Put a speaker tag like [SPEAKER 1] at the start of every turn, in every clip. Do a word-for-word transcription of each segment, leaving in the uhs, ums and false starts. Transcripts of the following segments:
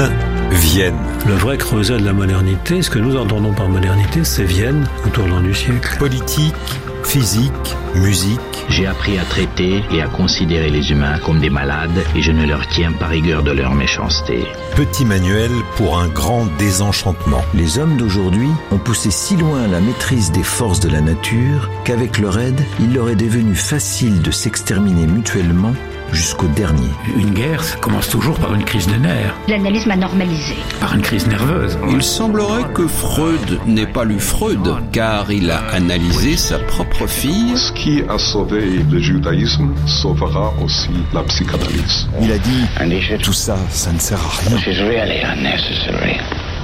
[SPEAKER 1] Vienne, Vienne.
[SPEAKER 2] Le vrai creuset de la modernité, ce que nous entendons par modernité, c'est Vienne au tournant du siècle.
[SPEAKER 1] Politique, physique, musique.
[SPEAKER 3] J'ai appris à traiter et à considérer les humains comme des malades et je ne leur tiens pas rigueur de leur méchanceté.
[SPEAKER 1] Petit manuel pour un grand désenchantement.
[SPEAKER 4] Les hommes d'aujourd'hui ont poussé si loin la maîtrise des forces de la nature qu'avec leur aide, il leur est devenu facile de s'exterminer mutuellement jusqu'au dernier.
[SPEAKER 5] Une guerre, ça commence toujours par une crise de nerfs.
[SPEAKER 6] L'analyse m'a normalisé.
[SPEAKER 5] Par une crise nerveuse.
[SPEAKER 7] Il semblerait que Freud n'ait pas lu Freud, car il a analysé sa propre fille.
[SPEAKER 8] Ce qui a sauvé le judaïsme sauvera aussi la psychanalyse.
[SPEAKER 9] Il a dit, tout ça, ça ne sert à rien.
[SPEAKER 3] This is really unnecessary.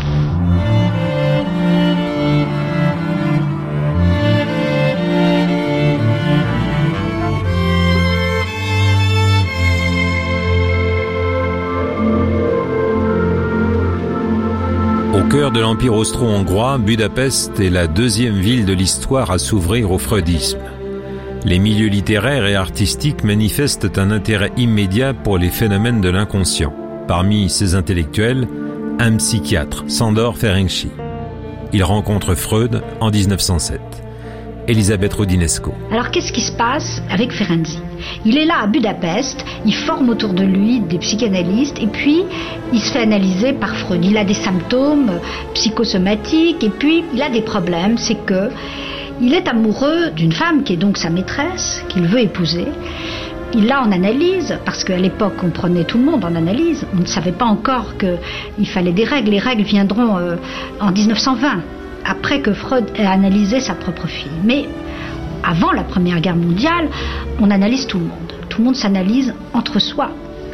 [SPEAKER 10] Au cœur de l'Empire austro-hongrois, Budapest est la deuxième ville de l'histoire à s'ouvrir au freudisme. Les milieux littéraires et artistiques manifestent un intérêt immédiat pour les phénomènes de l'inconscient. Parmi ces intellectuels, un psychiatre, Sándor Ferenczi. Il rencontre Freud en dix-neuf cent sept. Elisabeth Rodinesco.
[SPEAKER 6] Alors qu'est-ce qui se passe avec Ferenczi ? Il est là à Budapest, il forme autour de lui des psychanalystes et puis il se fait analyser par Freud. Il a des symptômes psychosomatiques et puis il a des problèmes, c'est que il est amoureux d'une femme qui est donc sa maîtresse, qu'il veut épouser. Il l'a en analyse, parce qu'à l'époque on prenait tout le monde en analyse, on ne savait pas encore qu'il fallait des règles, les règles viendront euh, en dix-neuf cent vingt. Après que Freud ait analysé sa propre fille. Mais avant la Première Guerre mondiale, on analyse tout le monde. Tout le monde s'analyse entre soi.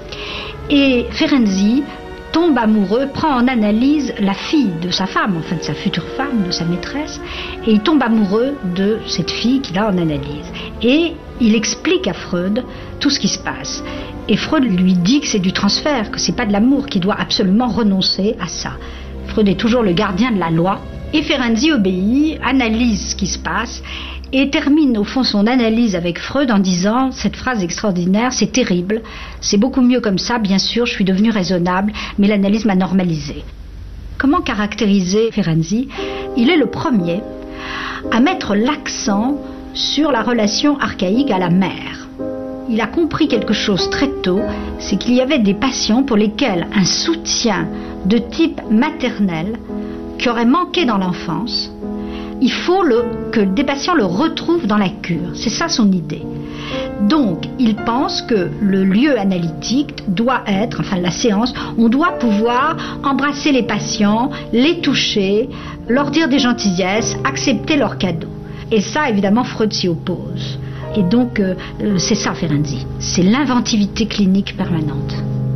[SPEAKER 6] Et Ferenczi tombe amoureux, prend en analyse la fille de sa femme, en fait sa future femme, de sa maîtresse, et il tombe amoureux de cette fille qu'il a en analyse. Et il explique à Freud tout ce qui se passe. Et Freud lui dit que c'est du transfert, que c'est pas de l'amour, qu'il doit absolument renoncer à ça. Freud est toujours le gardien de la loi. Et Ferenczi obéit, analyse ce qui se passe et termine au fond son analyse avec Freud en disant cette phrase extraordinaire, c'est terrible, c'est beaucoup mieux comme ça, bien sûr, je suis devenu raisonnable, mais l'analyse m'a normalisé. Comment caractériser Ferenczi ? Il est le premier à mettre l'accent sur la relation archaïque à la mère. Il a compris quelque chose très tôt, c'est qu'il y avait des patients pour lesquels un soutien de type maternel qui aurait manqué dans l'enfance, il faut le, que des patients le retrouvent dans la cure. C'est ça son idée. Donc, il pense que le lieu analytique doit être, enfin la séance, on doit pouvoir embrasser les patients, les toucher, leur dire des gentillesses, accepter leurs cadeaux. Et ça, évidemment, Freud s'y oppose. Et donc, euh, c'est ça, Ferenczi. C'est l'inventivité clinique permanente.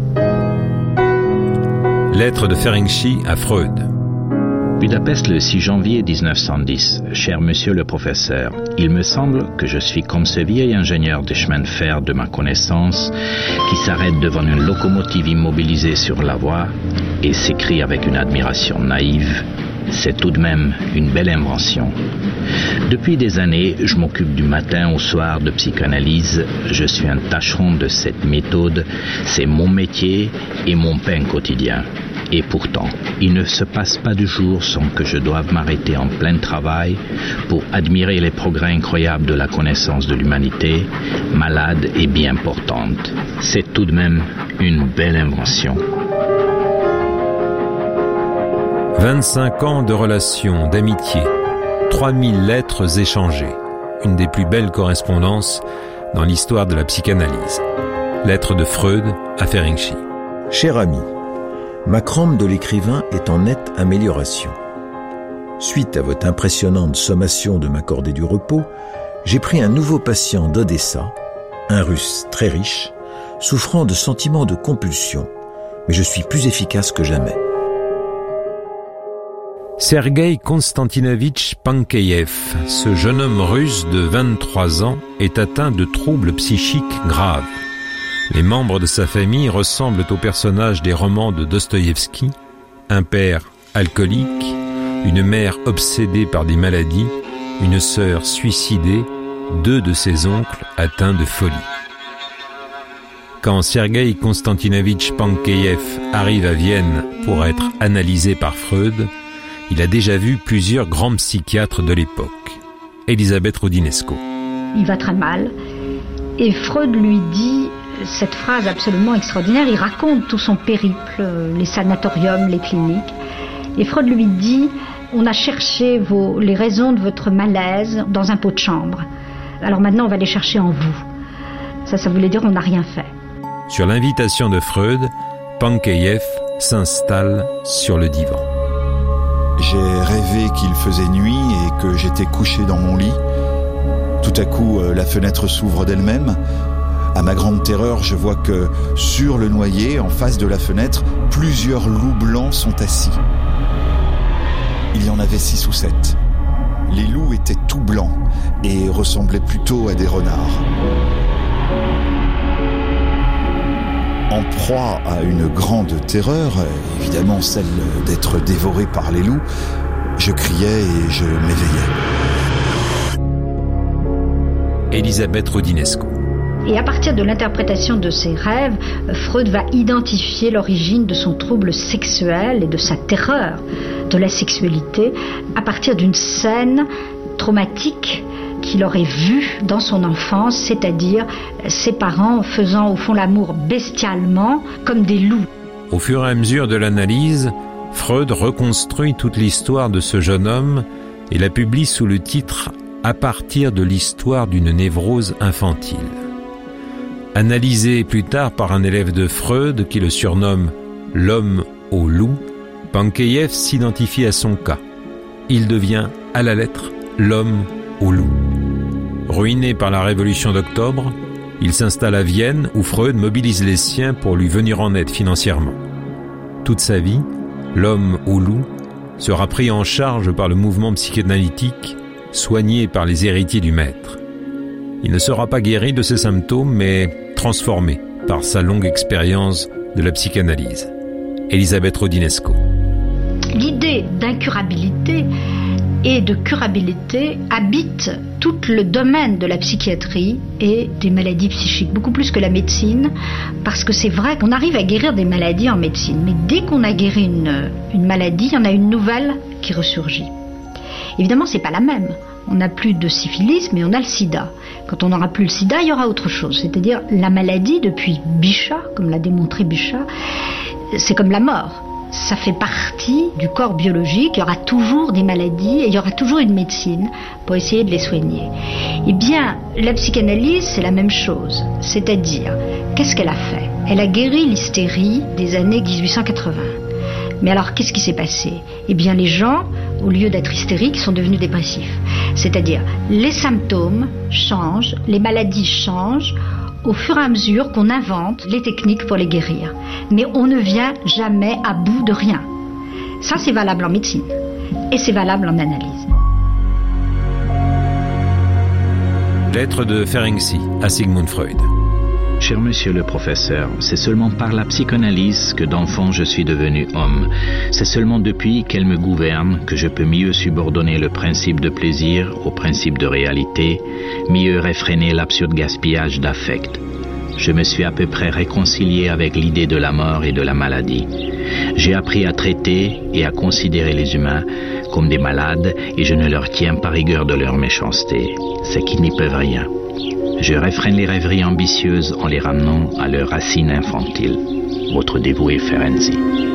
[SPEAKER 10] Lettre de Ferenczi à Freud.
[SPEAKER 3] Budapest, le six janvier dix-neuf cent dix. Cher monsieur le professeur, il me semble que je suis comme ce vieil ingénieur des chemins de fer de ma connaissance qui s'arrête devant une locomotive immobilisée sur la voie et s'écrie avec une admiration naïve « C'est tout de même une belle invention ». Depuis des années, je m'occupe du matin au soir de psychanalyse. Je suis un tâcheron de cette méthode. C'est mon métier et mon pain quotidien. Et pourtant, il ne se passe pas de jour sans que je doive m'arrêter en plein travail pour admirer les progrès incroyables de la connaissance de l'humanité, malade et bien portante. C'est tout de même une belle invention.
[SPEAKER 10] vingt-cinq ans de relations, d'amitié, trois mille lettres échangées, une des plus belles correspondances dans l'histoire de la psychanalyse. Lettre de Freud à Ferenczi.
[SPEAKER 4] Cher ami, ma crampe de l'écrivain est en nette amélioration. Suite à votre impressionnante sommation de m'accorder du repos, j'ai pris un nouveau patient d'Odessa, un Russe très riche, souffrant de sentiments de compulsion, mais je suis plus efficace que jamais.
[SPEAKER 10] Sergueï Konstantinovitch Pankeïev, ce jeune homme russe de vingt-trois ans, est atteint de troubles psychiques graves. Les membres de sa famille ressemblent aux personnages des romans de Dostoïevski, un père alcoolique, une mère obsédée par des maladies, une sœur suicidée, deux de ses oncles atteints de folie. quand Sergueï Konstantinovitch Pankeïev arrive à Vienne pour être analysé par Freud, il a déjà vu plusieurs grands psychiatres de l'époque. Elisabeth Roudinesco.
[SPEAKER 6] Il va très mal et Freud lui dit cette phrase absolument extraordinaire. Il raconte tout son périple, les sanatoriums, les cliniques. Et Freud lui dit « On a cherché vos, les raisons de votre malaise dans un pot de chambre. Alors maintenant, on va les chercher en vous. » Ça, ça voulait dire qu'on n'a rien fait.
[SPEAKER 10] Sur l'invitation de Freud, Pankeïev s'installe sur le divan.
[SPEAKER 9] J'ai rêvé qu'il faisait nuit et que j'étais couché dans mon lit. Tout à coup, la fenêtre s'ouvre d'elle-même. À ma grande terreur, je vois que sur le noyer, en face de la fenêtre, plusieurs loups blancs sont assis. Il y en avait six ou sept. Les loups étaient tout blancs et ressemblaient plutôt à des renards. En proie à une grande terreur, évidemment celle d'être dévoré par les loups, je criais et je m'éveillais.
[SPEAKER 10] Elisabeth Roudinesco.
[SPEAKER 6] Et à partir de l'interprétation de ses rêves, Freud va identifier l'origine de son trouble sexuel et de sa terreur de la sexualité à partir d'une scène traumatique qu'il aurait vue dans son enfance, c'est-à-dire ses parents faisant au fond l'amour bestialement comme des loups.
[SPEAKER 10] Au fur et à mesure de l'analyse, Freud reconstruit toute l'histoire de ce jeune homme et la publie sous le titre « À partir de l'histoire d'une névrose infantile ». Analysé plus tard par un élève de Freud qui le surnomme « l'homme au loup », Pankeïev s'identifie à son cas. Il devient, à la lettre, l'homme au loup. Ruiné par la Révolution d'Octobre, il s'installe à Vienne où Freud mobilise les siens pour lui venir en aide financièrement. Toute sa vie, l'homme au loup sera pris en charge par le mouvement psychanalytique, soigné par les héritiers du maître. Il ne sera pas guéri de ses symptômes, mais transformé par sa longue expérience de la psychanalyse. Elisabeth Roudinesco.
[SPEAKER 6] L'idée d'incurabilité et de curabilité habite tout le domaine de la psychiatrie et des maladies psychiques, beaucoup plus que la médecine, parce que c'est vrai qu'on arrive à guérir des maladies en médecine, mais dès qu'on a guéri une, une maladie, il y en a une nouvelle qui ressurgit. Évidemment, c'est pas la même. On n'a plus de syphilis, mais on a le sida. Quand on n'aura plus le sida, il y aura autre chose. C'est-à-dire, la maladie, depuis Bichat, comme l'a démontré Bichat, c'est comme la mort. Ça fait partie du corps biologique. Il y aura toujours des maladies et il y aura toujours une médecine pour essayer de les soigner. Eh bien, la psychanalyse, c'est la même chose. C'est-à-dire, qu'est-ce qu'elle a fait? Elle a guéri l'hystérie des années dix-huit cent quatre-vingts. Mais alors, qu'est-ce qui s'est passé? Eh bien, les gens, au lieu d'être hystériques, sont devenus dépressifs. C'est-à-dire, les symptômes changent, les maladies changent, au fur et à mesure qu'on invente les techniques pour les guérir. Mais on ne vient jamais à bout de rien. Ça, c'est valable en médecine. Et c'est valable en analyse.
[SPEAKER 10] Lettre de Ferenczi à Sigmund Freud.
[SPEAKER 3] Cher monsieur le professeur, c'est seulement par la psychanalyse que d'enfant je suis devenu homme. C'est seulement depuis qu'elle me gouverne que je peux mieux subordonner le principe de plaisir au principe de réalité, mieux réfréner l'absurde gaspillage d'affect. Je me suis à peu près réconcilié avec l'idée de la mort et de la maladie. J'ai appris à traiter et à considérer les humains comme des malades et je ne leur tiens par rigueur de leur méchanceté. C'est qu'ils n'y peuvent rien. Je réfrène les rêveries ambitieuses en les ramenant à leurs racines infantiles. Votre dévoué Ferenczi.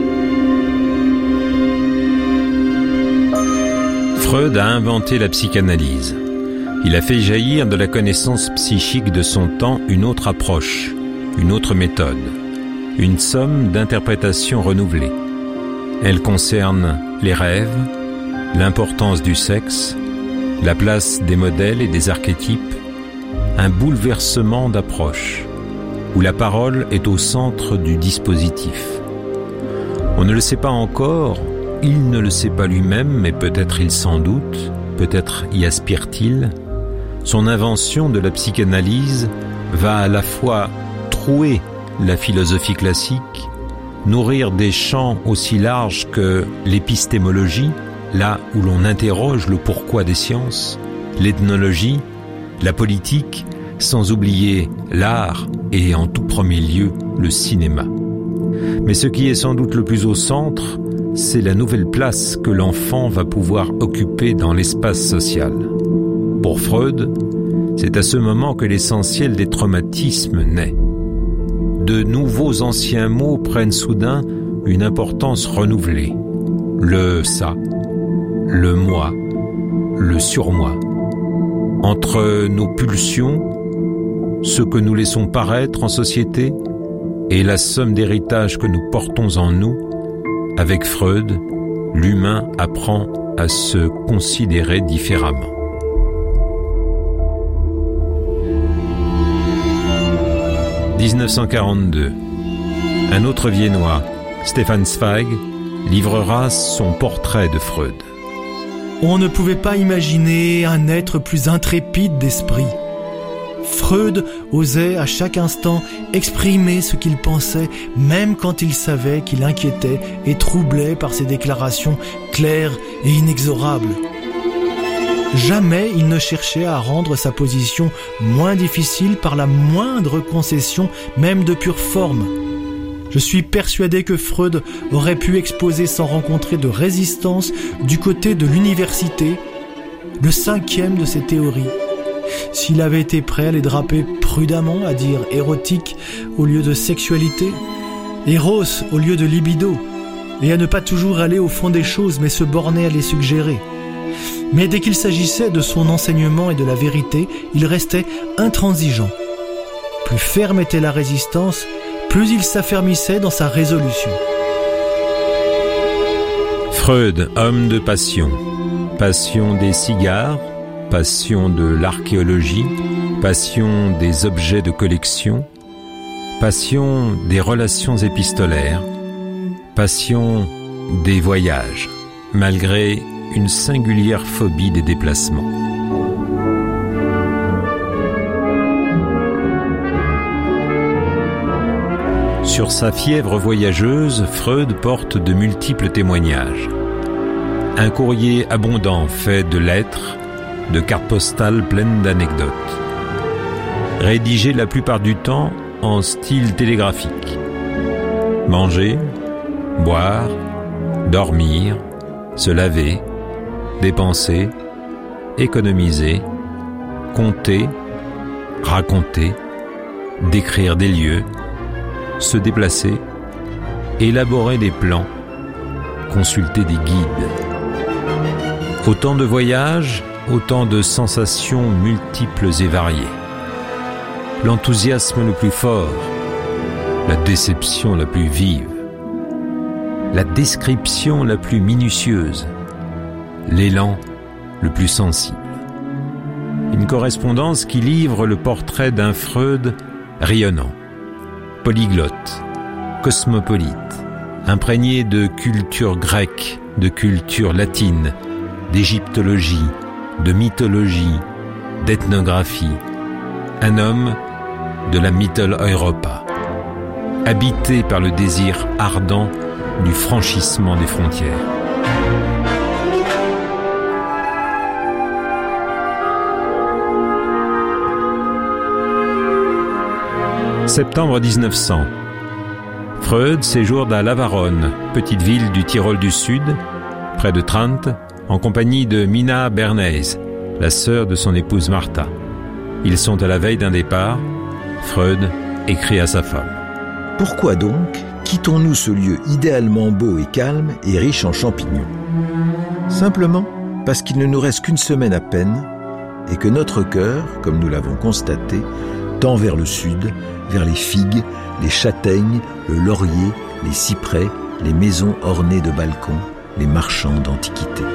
[SPEAKER 10] Freud a inventé la psychanalyse. Il a fait jaillir de la connaissance psychique de son temps une autre approche, une autre méthode, une somme d'interprétations renouvelées. Elle concerne les rêves, l'importance du sexe, la place des modèles et des archétypes, un bouleversement d'approche, où la parole est au centre du dispositif. On ne le sait pas encore, il ne le sait pas lui-même, mais peut-être il s'en doute, peut-être y aspire-t-il. Son invention de la psychanalyse va à la fois trouer la philosophie classique, nourrir des champs aussi larges que l'épistémologie, là où l'on interroge le pourquoi des sciences, l'ethnologie, la politique, sans oublier l'art et en tout premier lieu le cinéma. Mais ce qui est sans doute le plus au centre, c'est la nouvelle place que l'enfant va pouvoir occuper dans l'espace social. Pour Freud, c'est à ce moment que l'essentiel des traumatismes naît. De nouveaux anciens mots prennent soudain une importance renouvelée. Le ça, le moi, le surmoi. Entre nos pulsions, ce que nous laissons paraître en société et la somme d'héritage que nous portons en nous, avec Freud, l'humain apprend à se considérer différemment. dix-neuf cent quarante-deux. Un autre Viennois, Stefan Zweig, livrera son portrait de Freud.
[SPEAKER 11] On ne pouvait pas imaginer un être plus intrépide d'esprit. Freud osait à chaque instant exprimer ce qu'il pensait, même quand il savait qu'il inquiétait et troublait par ses déclarations claires et inexorables. Jamais il ne cherchait à rendre sa position moins difficile par la moindre concession, même de pure forme. Je suis persuadé que Freud aurait pu exposer sans rencontrer de résistance du côté de l'université le cinquième de ses théories. S'il avait été prêt à les draper prudemment, à dire érotique au lieu de sexualité, éros au lieu de libido, et à ne pas toujours aller au fond des choses mais se borner à les suggérer. Mais dès qu'il s'agissait de son enseignement et de la vérité, il restait intransigeant. Plus ferme était la résistance, plus il s'affermissait dans sa résolution.
[SPEAKER 10] Freud, homme de passion. Passion des cigares, passion de l'archéologie, passion des objets de collection, passion des relations épistolaires, passion des voyages, malgré une singulière phobie des déplacements. Sur sa fièvre voyageuse, Freud porte de multiples témoignages. Un courrier abondant fait de lettres, de cartes postales pleines d'anecdotes. Rédigé la plupart du temps en style télégraphique. Manger, boire, dormir, se laver, dépenser, économiser, compter, raconter, décrire des lieux, se déplacer, élaborer des plans, consulter des guides. Autant de voyages, autant de sensations multiples et variées. L'enthousiasme le plus fort, la déception la plus vive, la description la plus minutieuse, l'élan le plus sensible. Une correspondance qui livre le portrait d'un Freud rayonnant, polyglotte, cosmopolite, imprégné de culture grecque, de culture latine, d'égyptologie, de mythologie, d'ethnographie. Un homme de la Mitteleuropa, habité par le désir ardent du franchissement des frontières. Septembre dix-neuf cents. Freud séjourne à Lavaronne, petite ville du Tyrol du Sud, près de Trente, en compagnie de Mina Bernays, la sœur de son épouse Martha. Ils sont à la veille d'un départ. Freud écrit à sa femme.
[SPEAKER 4] Pourquoi donc quittons-nous ce lieu idéalement beau et calme et riche en champignons? Simplement parce qu'il ne nous reste qu'une semaine à peine et que notre cœur, comme nous l'avons constaté, tend vers le sud, vers les figues, les châtaignes, le laurier, les cyprès, les maisons ornées de balcons, les marchands d'antiquités.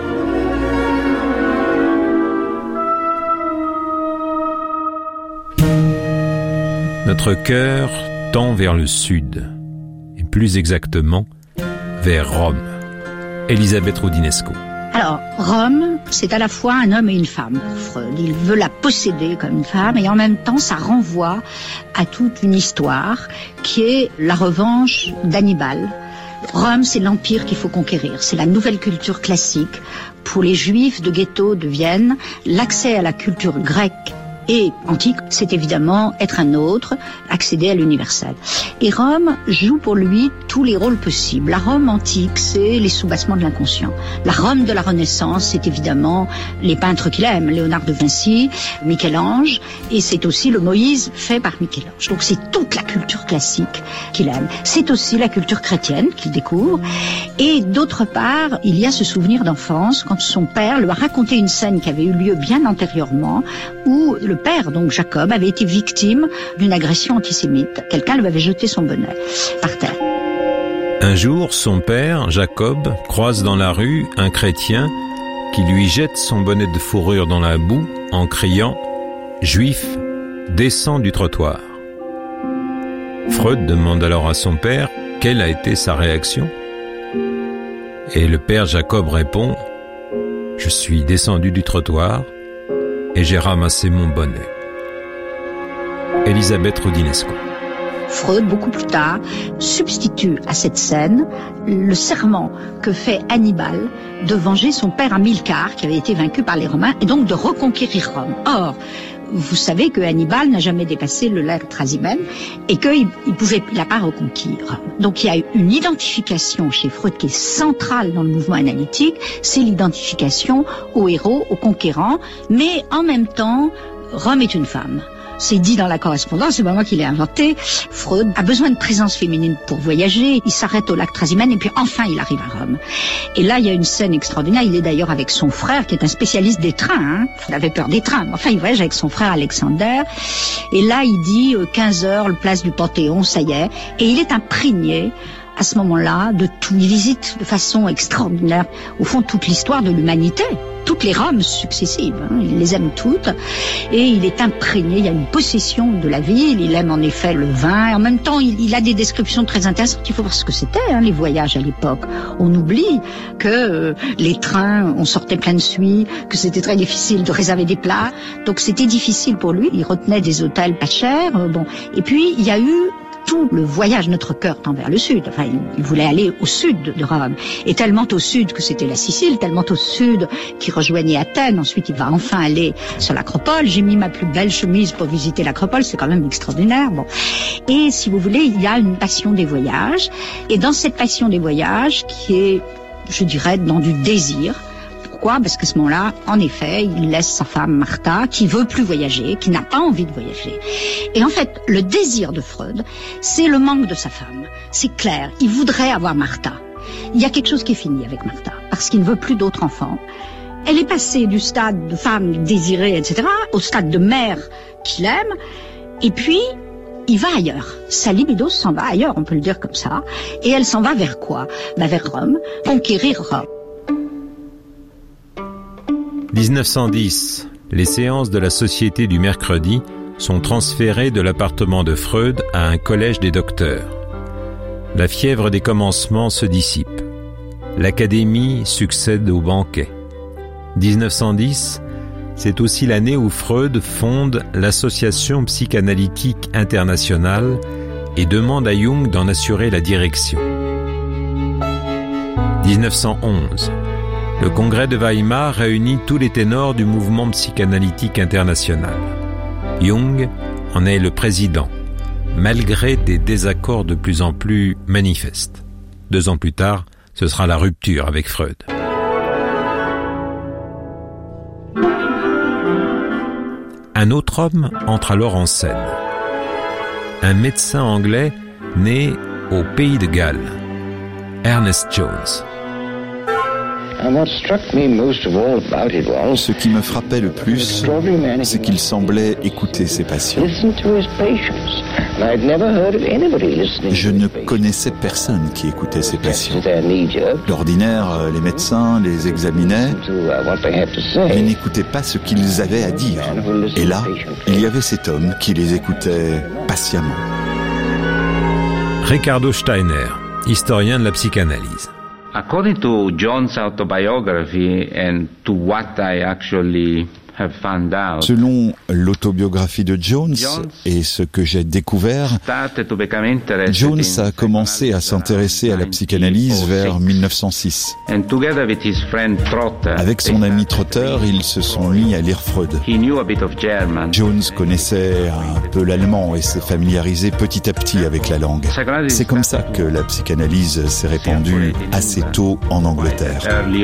[SPEAKER 10] Notre cœur tend vers le sud, et plus exactement, vers Rome. Elisabeth Roudinesco.
[SPEAKER 6] Alors, Rome, c'est à la fois un homme et une femme pour Freud. Il veut la posséder comme une femme et en même temps, ça renvoie à toute une histoire qui est la revanche d'Hannibal. Rome, c'est l'empire qu'il faut conquérir. C'est la nouvelle culture classique. Pour les juifs de ghetto de Vienne, l'accès à la culture grecque
[SPEAKER 12] Et antique, c'est évidemment être un autre, accéder à l'universel. Et Rome joue pour lui tous les rôles possibles. La Rome antique, c'est les soubassements de l'inconscient. La Rome de la Renaissance, c'est évidemment les peintres qu'il aime, Léonard de Vinci, Michel-Ange, et c'est aussi le Moïse fait par Michel-Ange. Donc c'est toute la culture classique qu'il aime. C'est aussi la culture chrétienne qu'il découvre. Et d'autre part, il y a ce souvenir d'enfance quand son père lui a raconté une scène qui avait eu lieu bien antérieurement, où le père, donc Jacob, avait été victime d'une agression antisémite. Quelqu'un lui avait jeté son bonnet par terre.
[SPEAKER 10] Un jour, son père, Jacob, croise dans la rue un chrétien qui lui jette son bonnet de fourrure dans la boue en criant « Juif, descends du trottoir ». Freud demande alors à son père quelle a été sa réaction. Et le père Jacob répond « Je suis descendu du trottoir et j'ai ramassé mon bonnet ». Elisabeth Roudinesco.
[SPEAKER 12] Freud, beaucoup plus tard, substitue à cette scène le serment que fait Hannibal de venger son père Hamilcar, qui avait été vaincu par les Romains, et donc de reconquérir Rome. Or, vous savez que Hannibal n'a jamais dépassé le lac Trasimène et qu'il il pouvait, il n'a pas reconquis Rome. Donc il y a une identification chez Freud qui est centrale dans le mouvement analytique, c'est l'identification au héros, au conquérant, mais en même temps, Rome est une femme. C'est dit dans la correspondance, c'est pas moi qui l'ai inventé. Freud a besoin de présence féminine pour voyager. Il s'arrête au lac Trasimène et puis enfin il arrive à Rome. Et là, il y a une scène extraordinaire. Il est d'ailleurs avec son frère qui est un spécialiste des trains. Hein. Il avait peur des trains. Enfin, il voyage avec son frère Alexander. Et là, il dit euh, quinze heures, place du Panthéon, ça y est. Et il est imprégné à ce moment-là de tout. Il visite de façon extraordinaire, au fond, toute l'histoire de l'humanité. Toutes les Roms successives, hein, il les aime toutes, et il est imprégné, il y a une possession de la ville, il aime en effet le vin, et en même temps il, il a des descriptions très intéressantes, il faut voir ce que c'était, hein, les voyages à l'époque. On oublie que euh, les trains, on sortait plein de suie, que c'était très difficile de réserver des plats, donc c'était difficile pour lui, il retenait des hôtels pas chers, euh, bon. Et puis il y a eu tout le voyage, notre cœur tend vers le sud. Enfin, il, il voulait aller au sud de Rome. Et tellement au sud que c'était la Sicile, tellement au sud qu'il rejoignait Athènes. Ensuite, il va enfin aller sur l'Acropole. J'ai mis ma plus belle chemise pour visiter l'Acropole. C'est quand même extraordinaire. Bon. Et si vous voulez, il y a une passion des voyages. Et dans cette passion des voyages, qui est, je dirais, dans du désir, pourquoi ? Parce qu'à ce moment-là, en effet, il laisse sa femme Martha, qui veut plus voyager, qui n'a pas envie de voyager. Et en fait, le désir de Freud, c'est le manque de sa femme. C'est clair, il voudrait avoir Martha. Il y a quelque chose qui est fini avec Martha, parce qu'il ne veut plus d'autres enfants. Elle est passée du stade de femme désirée, et cetera, au stade de mère qu'il aime, et puis il va ailleurs. Sa libido s'en va ailleurs, on peut le dire comme ça. Et elle s'en va vers quoi ? Ben vers Rome, conquérir Rome.
[SPEAKER 10] dix-neuf cent dix, les séances de la Société du mercredi sont transférées de l'appartement de Freud à un collège des docteurs. La fièvre des commencements se dissipe. L'académie succède au banquet. dix-neuf cent dix, c'est aussi l'année où Freud fonde l'Association psychanalytique internationale et demande à Jung d'en assurer la direction. dix-neuf cent onze, le congrès de Weimar réunit tous les ténors du mouvement psychanalytique international. Jung en est le président, malgré des désaccords de plus en plus manifestes. Deux ans plus tard, ce sera la rupture avec Freud. Un autre homme entre alors en scène. Un médecin anglais né au Pays de Galles, Ernest Jones.
[SPEAKER 9] Ce qui me frappait le plus, c'est qu'il semblait écouter ses patients. Je ne connaissais personne qui écoutait ses patients. D'ordinaire, les médecins les examinaient, mais n'écoutaient pas ce qu'ils avaient à dire. Et là, il y avait cet homme qui les écoutait patiemment.
[SPEAKER 10] Ricardo Steiner, historien de la psychanalyse.
[SPEAKER 13] According to John's autobiography and to what I actually
[SPEAKER 9] Selon l'autobiographie de Jones et ce que j'ai découvert, Jones a commencé à s'intéresser à la psychanalyse vers mille neuf cent six. Avec son ami Trotter, ils se sont mis à lire Freud. Jones connaissait un peu l'allemand et s'est familiarisé petit à petit avec la langue. C'est comme ça que la psychanalyse s'est répandue assez tôt en Angleterre.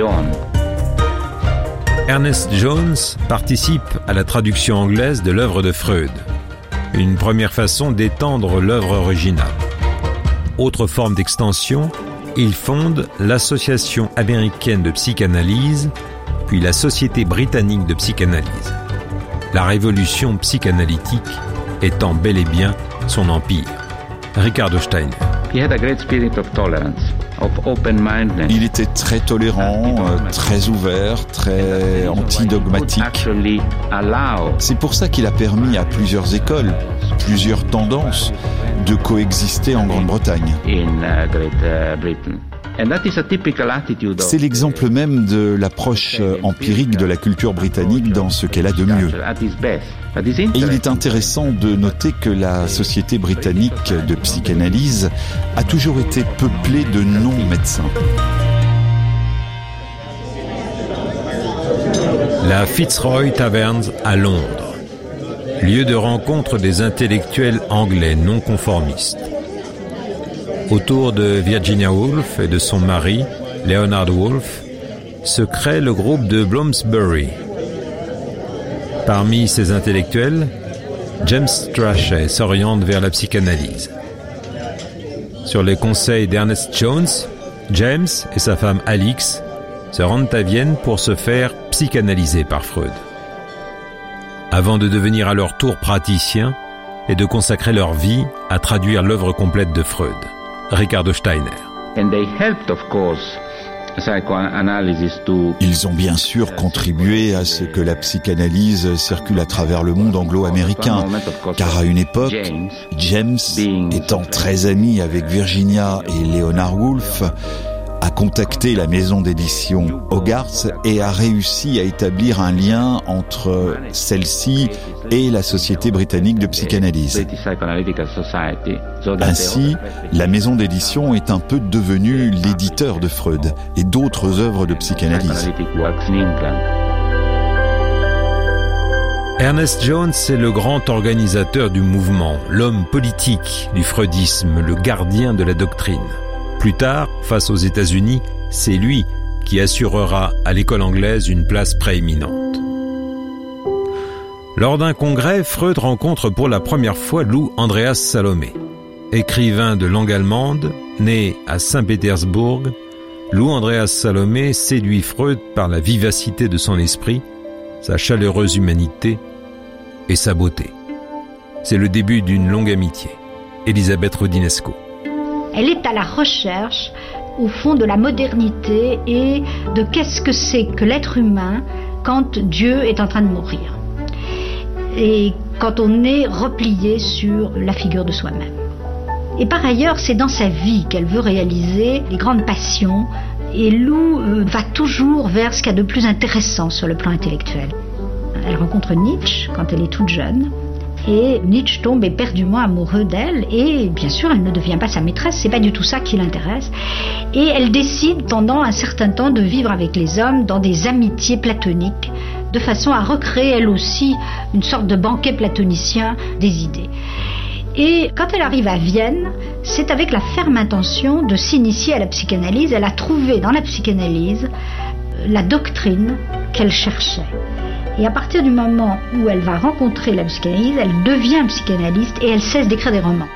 [SPEAKER 10] Ernest Jones participe à la traduction anglaise de l'œuvre de Freud, une première façon d'étendre l'œuvre originale. Autre forme d'extension, il fonde l'Association américaine de psychanalyse, puis la Société britannique de psychanalyse. La révolution psychanalytique étant bel et bien son empire. Ricardo Steiner.
[SPEAKER 9] Il était très tolérant, très ouvert, très antidogmatique. C'est pour ça qu'il a permis à plusieurs écoles, plusieurs tendances, de coexister en Grande-Bretagne. C'est l'exemple même de l'approche empirique de la culture britannique dans ce qu'elle a de mieux. Et il est intéressant de noter que la Société britannique de psychanalyse a toujours été peuplée de non-médecins.
[SPEAKER 10] La Fitzroy Taverns à Londres, lieu de rencontre des intellectuels anglais non conformistes. Autour de Virginia Woolf et de son mari, Leonard Woolf, se crée le groupe de Bloomsbury. Parmi ces intellectuels, James Strachey s'oriente vers la psychanalyse. Sur les conseils d'Ernest Jones, James et sa femme Alix se rendent à Vienne pour se faire psychanalyser par Freud, avant de devenir à leur tour praticiens et de consacrer leur vie à traduire l'œuvre complète de Freud. Ricardo Steiner.
[SPEAKER 9] Ils ont bien sûr contribué à ce que la psychanalyse circule à travers le monde anglo-américain, car à une époque, James, étant très ami avec Virginia et Leonard Woolf, a contacté la maison d'édition Hogarth et a réussi à établir un lien entre celle-ci et la Société britannique de psychanalyse. Ainsi, la maison d'édition est un peu devenue l'éditeur de Freud et d'autres œuvres de psychanalyse.
[SPEAKER 10] Ernest Jones est le grand organisateur du mouvement, l'homme politique du freudisme, le gardien de la doctrine. Plus tard, face aux États-Unis, c'est lui qui assurera à l'école anglaise une place prééminente. Lors d'un congrès, Freud rencontre pour la première fois Lou Andreas Salomé. Écrivain de langue allemande, né à Saint-Pétersbourg, Lou Andreas Salomé séduit Freud par la vivacité de son esprit, sa chaleureuse humanité et sa beauté. C'est le début d'une longue amitié. Elisabeth Rodinesco.
[SPEAKER 6] Elle est à la recherche, au fond, de la modernité et de qu'est-ce que c'est que l'être humain quand Dieu est en train de mourir. Et quand on est replié sur la figure de soi-même. Et par ailleurs, c'est dans sa vie qu'elle veut réaliser les grandes passions. Et Lou euh, va toujours vers ce qu'il y a de plus intéressant sur le plan intellectuel. Elle rencontre Nietzsche quand elle est toute jeune. Et Nietzsche tombe éperdument amoureux d'elle et bien sûr elle ne devient pas sa maîtresse, c'est pas du tout ça qui l'intéresse. Et elle décide pendant un certain temps de vivre avec les hommes dans des amitiés platoniques, de façon à recréer elle aussi une sorte de banquet platonicien des idées. Et quand elle arrive à Vienne, c'est avec la ferme intention de s'initier à la psychanalyse. Elle a trouvé dans la psychanalyse la doctrine qu'elle cherchait. Et à partir du moment où elle va rencontrer la psychanalyse, elle devient psychanalyste et elle cesse d'écrire des romans.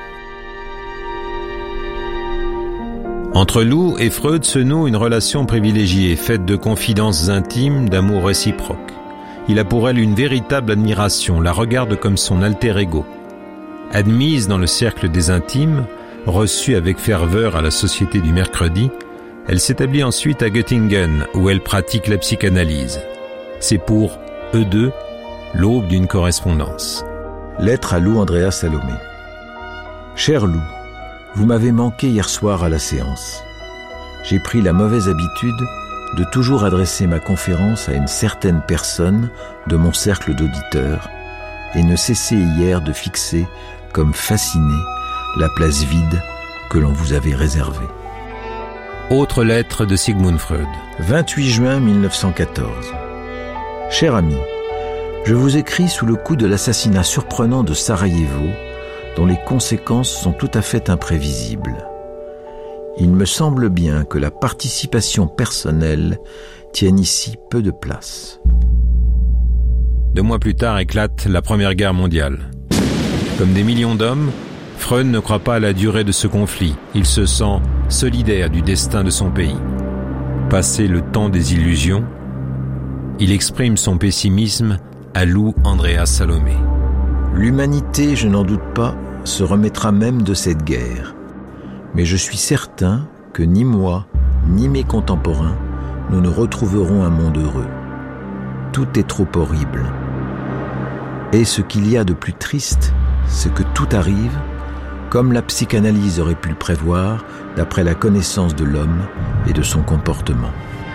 [SPEAKER 10] Entre Lou et Freud se noue une relation privilégiée, faite de confidences intimes, d'amour réciproque. Il a pour elle une véritable admiration, la regarde comme son alter ego. Admise dans le cercle des intimes, reçue avec ferveur à la Société du mercredi, elle s'établit ensuite à Göttingen, où elle pratique la psychanalyse. C'est pour eux deux l'aube d'une correspondance.
[SPEAKER 4] Lettre à Lou Andreas Salomé. Cher Lou, vous m'avez manqué hier soir à la séance. J'ai pris la mauvaise habitude de toujours adresser ma conférence à une certaine personne de mon cercle d'auditeurs et ne cessez hier de fixer, comme fasciné, la place vide que l'on vous avait réservée.
[SPEAKER 10] Autre lettre de Sigmund Freud.
[SPEAKER 4] vingt-huit juin mille neuf cent quatorze. Cher ami, je vous écris sous le coup de l'assassinat surprenant de Sarajevo, dont les conséquences sont tout à fait imprévisibles. Il me semble bien que la participation personnelle tienne ici peu de place.
[SPEAKER 10] Deux mois plus tard éclate la Première Guerre mondiale. Comme des millions d'hommes, Freud ne croit pas à la durée de ce conflit. Il se sent solidaire du destin de son pays. Passé le temps des illusions, il exprime son pessimisme à Lou Andreas Salomé.
[SPEAKER 4] L'humanité, je n'en doute pas, se remettra même de cette guerre. Mais je suis certain que ni moi, ni mes contemporains, nous ne retrouverons un monde heureux. Tout est trop horrible. Et ce qu'il y a de plus triste, c'est que tout arrive, comme la psychanalyse aurait pu le prévoir, d'après la connaissance de l'homme et de son comportement.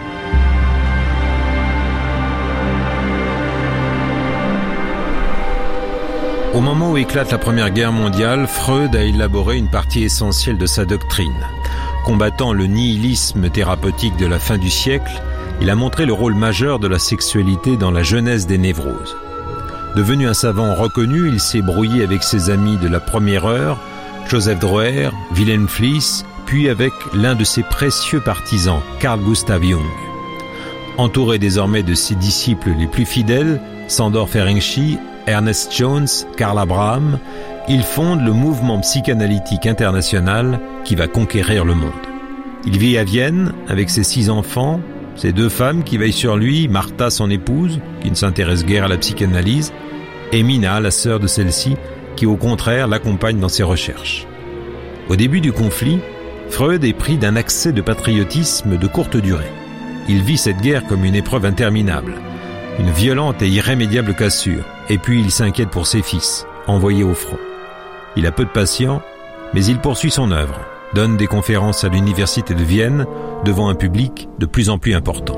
[SPEAKER 10] Au moment où éclate la Première Guerre mondiale, Freud a élaboré une partie essentielle de sa doctrine. Combattant le nihilisme thérapeutique de la fin du siècle, il a montré le rôle majeur de la sexualité dans la genèse des névroses. Devenu un savant reconnu, il s'est brouillé avec ses amis de la première heure, Joseph Breuer, Wilhelm Fliess, puis avec l'un de ses précieux partisans, Carl Gustav Jung. Entouré désormais de ses disciples les plus fidèles, Sándor Ferenczi, Ernest Jones, Karl Abraham, il fonde le mouvement psychanalytique international qui va conquérir le monde. Il vit à Vienne avec ses six enfants, ses deux femmes qui veillent sur lui, Martha son épouse, qui ne s'intéresse guère à la psychanalyse, et Mina, la sœur de celle-ci, qui au contraire l'accompagne dans ses recherches. Au début du conflit, Freud est pris d'un accès de patriotisme de courte durée. Il vit cette guerre comme une épreuve interminable, une violente et irrémédiable cassure, et puis il s'inquiète pour ses fils, envoyés au front. Il a peu de patience, mais il poursuit son œuvre, donne des conférences à l'université de Vienne devant un public de plus en plus important.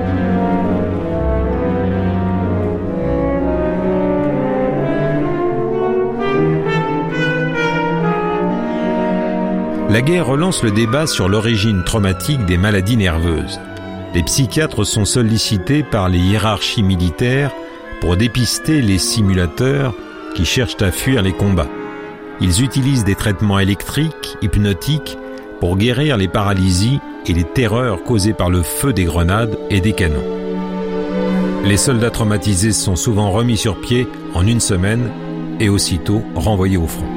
[SPEAKER 10] La guerre relance le débat sur l'origine traumatique des maladies nerveuses. Les psychiatres sont sollicités par les hiérarchies militaires pour dépister les simulateurs qui cherchent à fuir les combats. Ils utilisent des traitements électriques, hypnotiques, pour guérir les paralysies et les terreurs causées par le feu des grenades et des canons. Les soldats traumatisés sont souvent remis sur pied en une semaine et aussitôt renvoyés au front.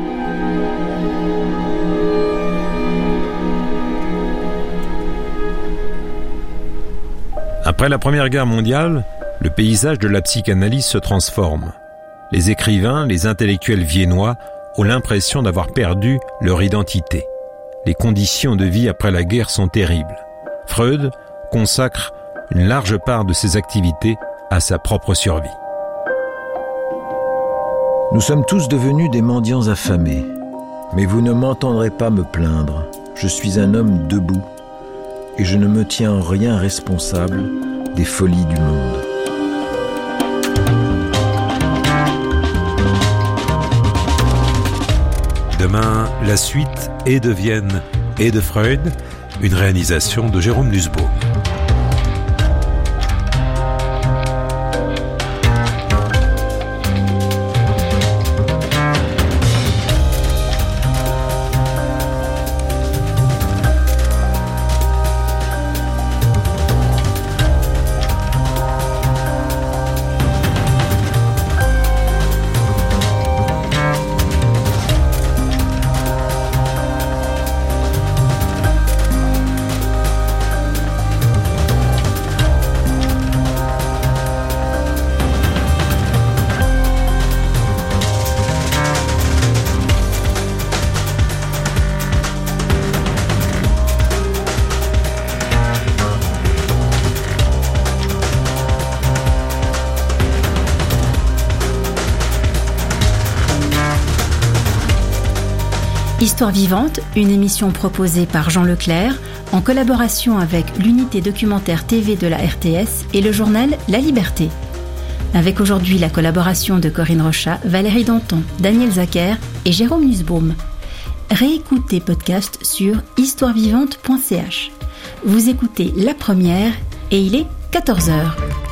[SPEAKER 10] Après la Première Guerre mondiale, le paysage de la psychanalyse se transforme. Les écrivains, les intellectuels viennois ont l'impression d'avoir perdu leur identité. Les conditions de vie après la guerre sont terribles. Freud consacre une large part de ses activités à sa propre survie.
[SPEAKER 4] Nous sommes tous devenus des mendiants affamés, mais vous ne m'entendrez pas me plaindre. Je suis un homme debout et je ne me tiens en rien responsable des folies du monde.
[SPEAKER 1] Demain, la suite et de Vienne et de Freud, une réalisation de Jérôme Nussbaum.
[SPEAKER 13] Histoire vivante, une émission proposée par Jean Leclerc en collaboration avec l'unité documentaire T V de la R T S et le journal La Liberté. Avec aujourd'hui la collaboration de Corinne Rochat, Valérie Danton, Daniel Zacher et Jérôme Nussbaum. Réécoutez podcast sur histoire vivante point c h. Vous écoutez La Première et il est quatorze heures.